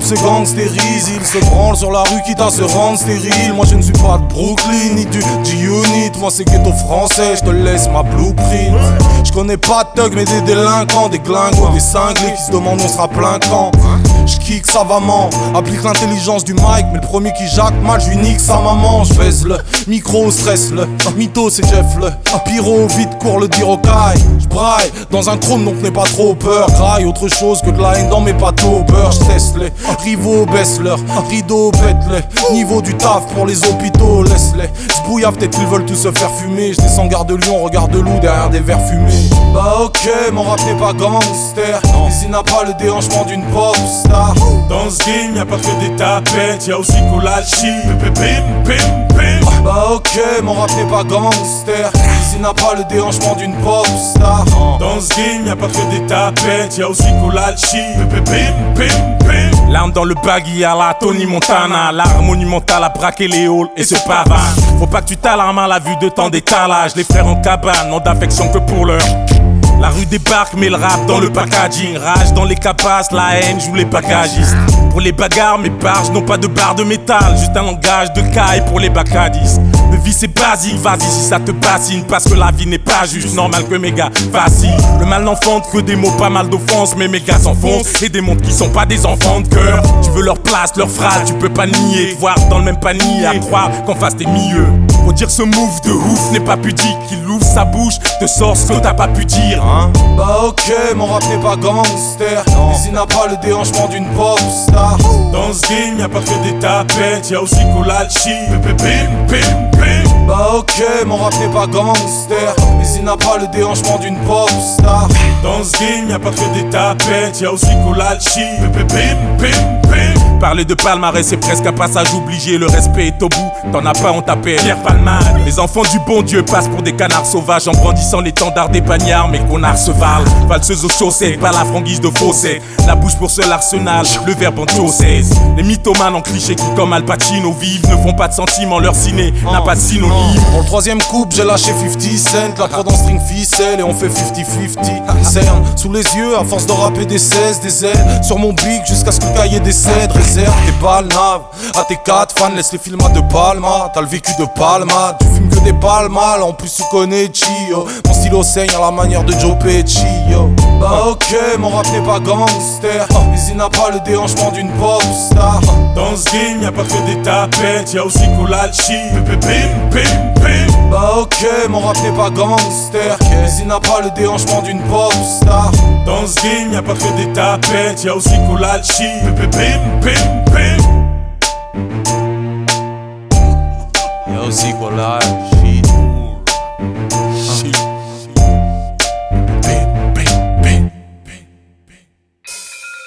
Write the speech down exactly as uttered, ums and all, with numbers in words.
se gangstérise, ils se branlent sur la rue quitte à se rendre stérile. Moi je ne suis pas de Brooklyn ni du G-Unit, moi c'est ghetto français, je te laisse ma blueprint. Je connais pas de thug mais des délinquants, des glingos, des cinglés qui se demandent on sera plein camp. Je kick savamment, applique l'intelligence du mic, mais le premier qui jacque mal, je lui nique sa maman. Je baise le micro, stress le mytho, c'est Jeff le pyro, vite court le dire au caille. Je braille dans un chrome donc n'aie pas trop peur. Graille autre chose que de la haine dans mes pâteaux beurre. Je teste les rivaux, baisse leur rideau, pète les niveau du taf pour les hôpitaux, laisse-les zbouillave, peut-être qu'ils veulent tous se faire fumer. Je descends gare de Lyon, regarde de loup derrière des verres fumés. Bah ok, mon rap n'est pas gangster, ici n'a pas le déhanchement d'une pop star. Dans ce game y'a pas que des tapettes, y'a aussi Kolachi, pim pim pim pim. Bah ok, mon rap n'est pas gangster, ici n'a pas le déhanchement d'une pop star. Dans ce game y'a pas que des tapettes, y'a aussi Kolachi, pim pim pim pim. L'arme dans le baggy à la Tony Montana, l'arme monumentale à braquer les halls et se pavane. Faut pas que tu t'alarmes à la vue de tant d'étalage. Les frères en cabane n'ont d'affection que pour leur. La rue débarque mais le rap dans le packaging. Rage dans les capaces, la haine joue les packagistes. Pour les bagarres mes barges n'ont pas de barre de métal, juste un langage de caille pour les bacadistes. Le vie c'est basique, vas-y si ça te bassine, parce que la vie n'est pas juste, normal que mes gars vacillent. Le mal n'enfante que des mots, pas mal d'offenses, mais mes gars s'enfoncent et démontrent qu'ils sont pas des enfants de cœur. Tu veux leur place, leur phrase, tu peux pas nier, te voir dans le même panier, à croire qu'en face t'es mieux. Faut dire ce move de ouf n'est pas pudique, il ouvre sa bouche, te sort ce que t'as pas pu dire. Hein? Bah ok, mon rap n'est pas gangster, ici n'a pas le déhanchement d'une pop star. Dans ce game y'a pas que des tapettes, y'a aussi Kolachi, pim pim pim pim. Bah ok, mon rap n'est pas gangster, ici n'a pas le déhanchement d'une pop star. Dans ce game y'a pas que des tapettes, y'a aussi Kolachi, pim pim pim pim. Parler de palmarès c'est presque un passage obligé, le respect est au bout, t'en as pas on t'appelle Pierre Palmade. Les enfants du bon Dieu passent pour des canards sauvages en brandissant l'étendard des bagnards, mais connards se valent. Valseuse aux chaussettes, pas la franguise de fausset, la bouche pour seul arsenal, le verbe en diocèse. Les mythomanes en cliché qui comme Al Pacino vivent, ne font pas de sentiments, leur ciné n'a pas de synonyme. Pour le troisième couple j'ai lâché cinquante cents, la croix dans string ficelle et on fait cinquante cinquante. Cerne sous les yeux à force de rapper des seize, des ailes sur mon big jusqu'à ce que le cahier décède. Réserve tes balles naves à tes quatre fans, laisse les films de Palma. T'as le vécu de Palma, tu fumes que des palmas, en plus tu connais Chio. Mon stylo saigne à la manière de Joe Pesci, yo. Bah ok, mon rap n'est pas gangster, ici n'a pas le déhanchement d'une pop star. Dans ce game y'a pas que des tapettes, y'a aussi Kolachi, pim pim pim pim. Bah ok, mon rap n'est pas gangster, ici n'a pas le déhanchement d'une pop star. Dans ce game y'a pas que des tapettes, y'a aussi Kolachi, pim pim pim.